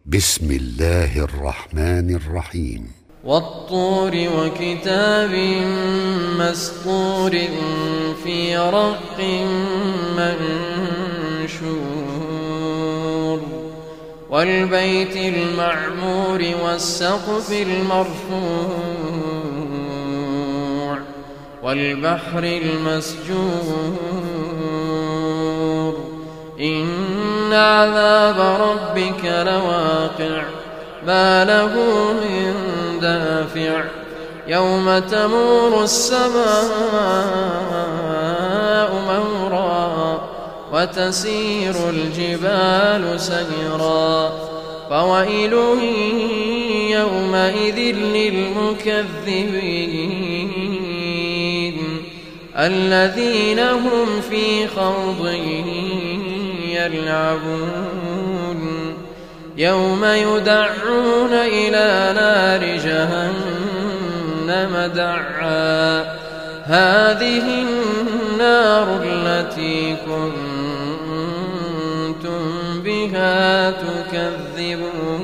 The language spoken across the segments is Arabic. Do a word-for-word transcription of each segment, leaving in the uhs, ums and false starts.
بسم الله الرحمن الرحيم. والطور وكتاب مسطور في رق منشور والبيت المعمور والسقف المرفوع والبحر المسجور إن عذاب ربك لواقع ما له من دافع يوم تمور السماء مورا وتسير الجبال سيرا فويل يومئذ للمكذبين الذين هم في خوض يلعبون يوم يدعون إلى نار جهنم دعا هذه النار التي كنتم بها تكذبون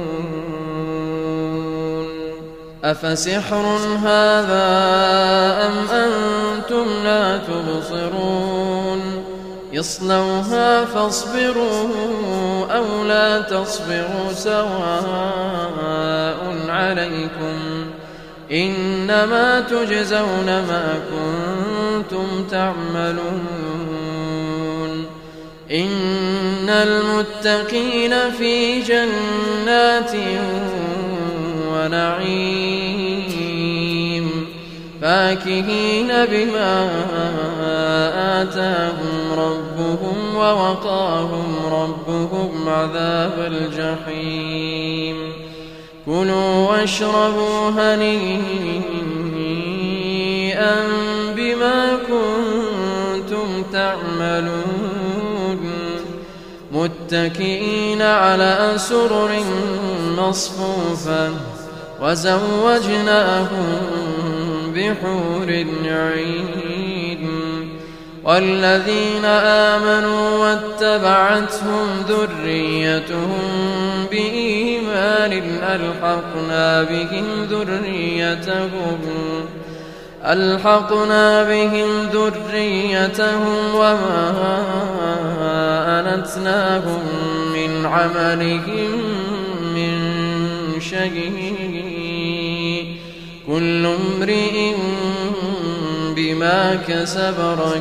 أفسحر هذا أم أنتم لا تبصرون اصلوها فاصبروا أو لا تصبروا سواء عليكم إنما تجزون ما كنتم تعملون إن المتقين في جنات ونعيم فاكهين بما آتاهم ربهم ووقاهم ربهم عذاب الجحيم كلوا واشربوا هنيئا بما كنتم تعملون متكئين على سرر مصفوفة وزوجناهم بحور عين والذين آمنوا واتبعتهم ذريتهم بإيمان ألحقنا بهم ذريتهم ألحقنا بهم ذريتهم وما ألتناهم من عملهم من شيء كل امرئ بما كسب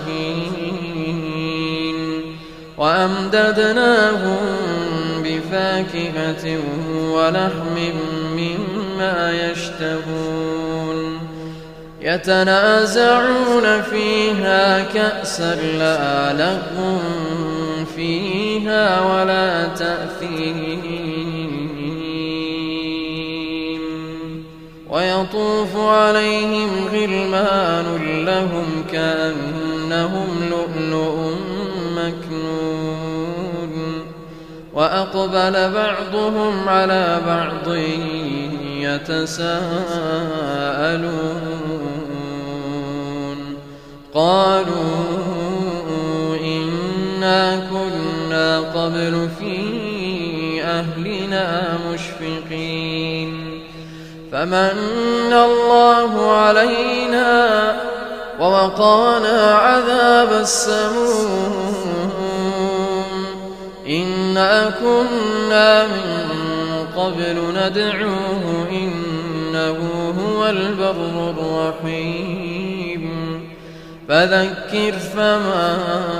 رهين وأمددناهم بفاكهة ولحم مما يشتهون يتنازعون فيها كأسا لا لغو فيها ولا تأثيم ويطوف عليهم غلمان لهم كأنهم لؤلؤ مكنون وأقبل بعضهم على بعض يتساءلون قالوا إنا كنا قبل في أهلنا مشفقين فمن الله علينا ووقانا عذاب السموم إنا كنا من قبل ندعوه إنه هو البر الرحيم فذكر فما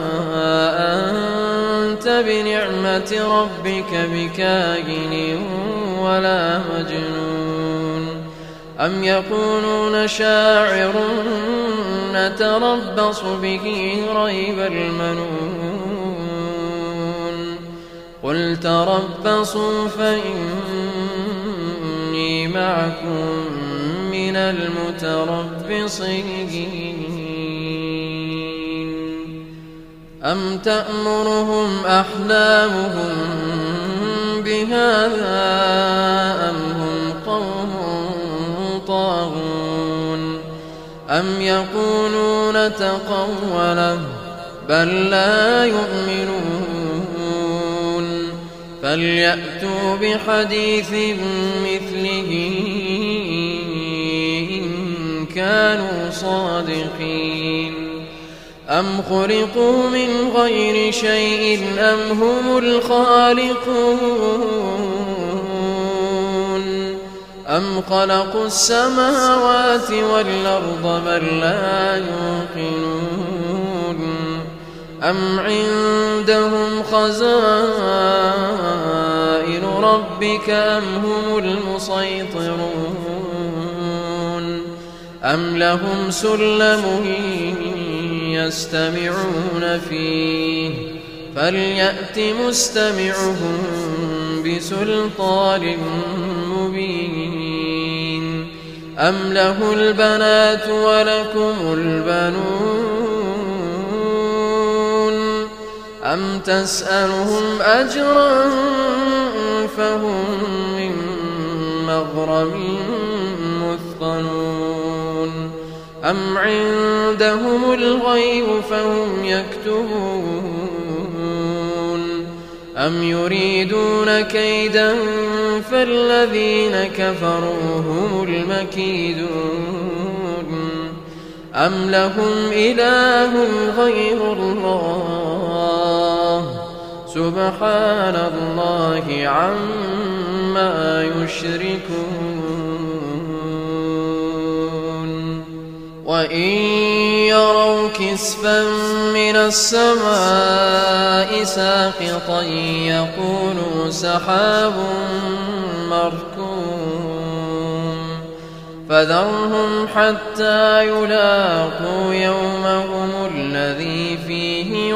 أنت بنعمة ربك بكاهن ولا مجنون أم يقولون شاعر نتربص به ريب المنون قل تربصوا فإني معكم من المتربصين أم تأمرهم أحلامهم بهذا أم هم قوم طاغون أم يقولون تقوله بل لا يؤمنون فليأتوا بحديث مثله إن كانوا صادقين أم خلقوا من غير شيء أم هم الخالقون أم خلقوا السماوات والأرض بل لا يوقنون أم عندهم خزائن ربك أم هم المسيطرون أم لهم سلم يستمعون فيه فليأت مستمعهم بسلطان مبين أم له البنات ولكم البنون أم تسألهم أجرا فهم من مغرم مثقلون أم عندهم الغيب فهم يكتبون أم يريدون كيدا فالذين كفروا هم المكيدون أم لهم إله غير الله سبحان الله عما يشركون وإن يروا كسفا من السماء ساقطا يقولوا سحاب مركوم فذرهم حتى يلاقوا يومهم الذي فيه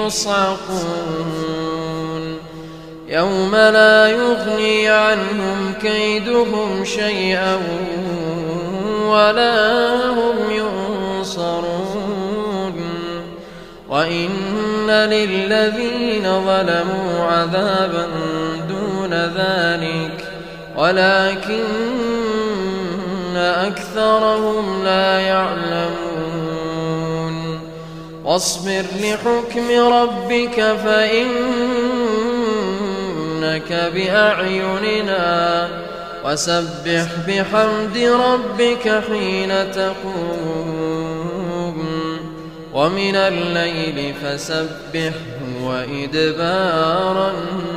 يصعقون يوم لا يغني عنهم كيدهم شيئا ولا هم ينصرون وإن للذين ظلموا عذابا دون ذلك ولكن أكثرهم لا يعلمون واصبر لحكم ربك فإنك بأعيننا وسبح بحمد ربك حين تقوم ومن الليل فسبحه وإدبار النجوم.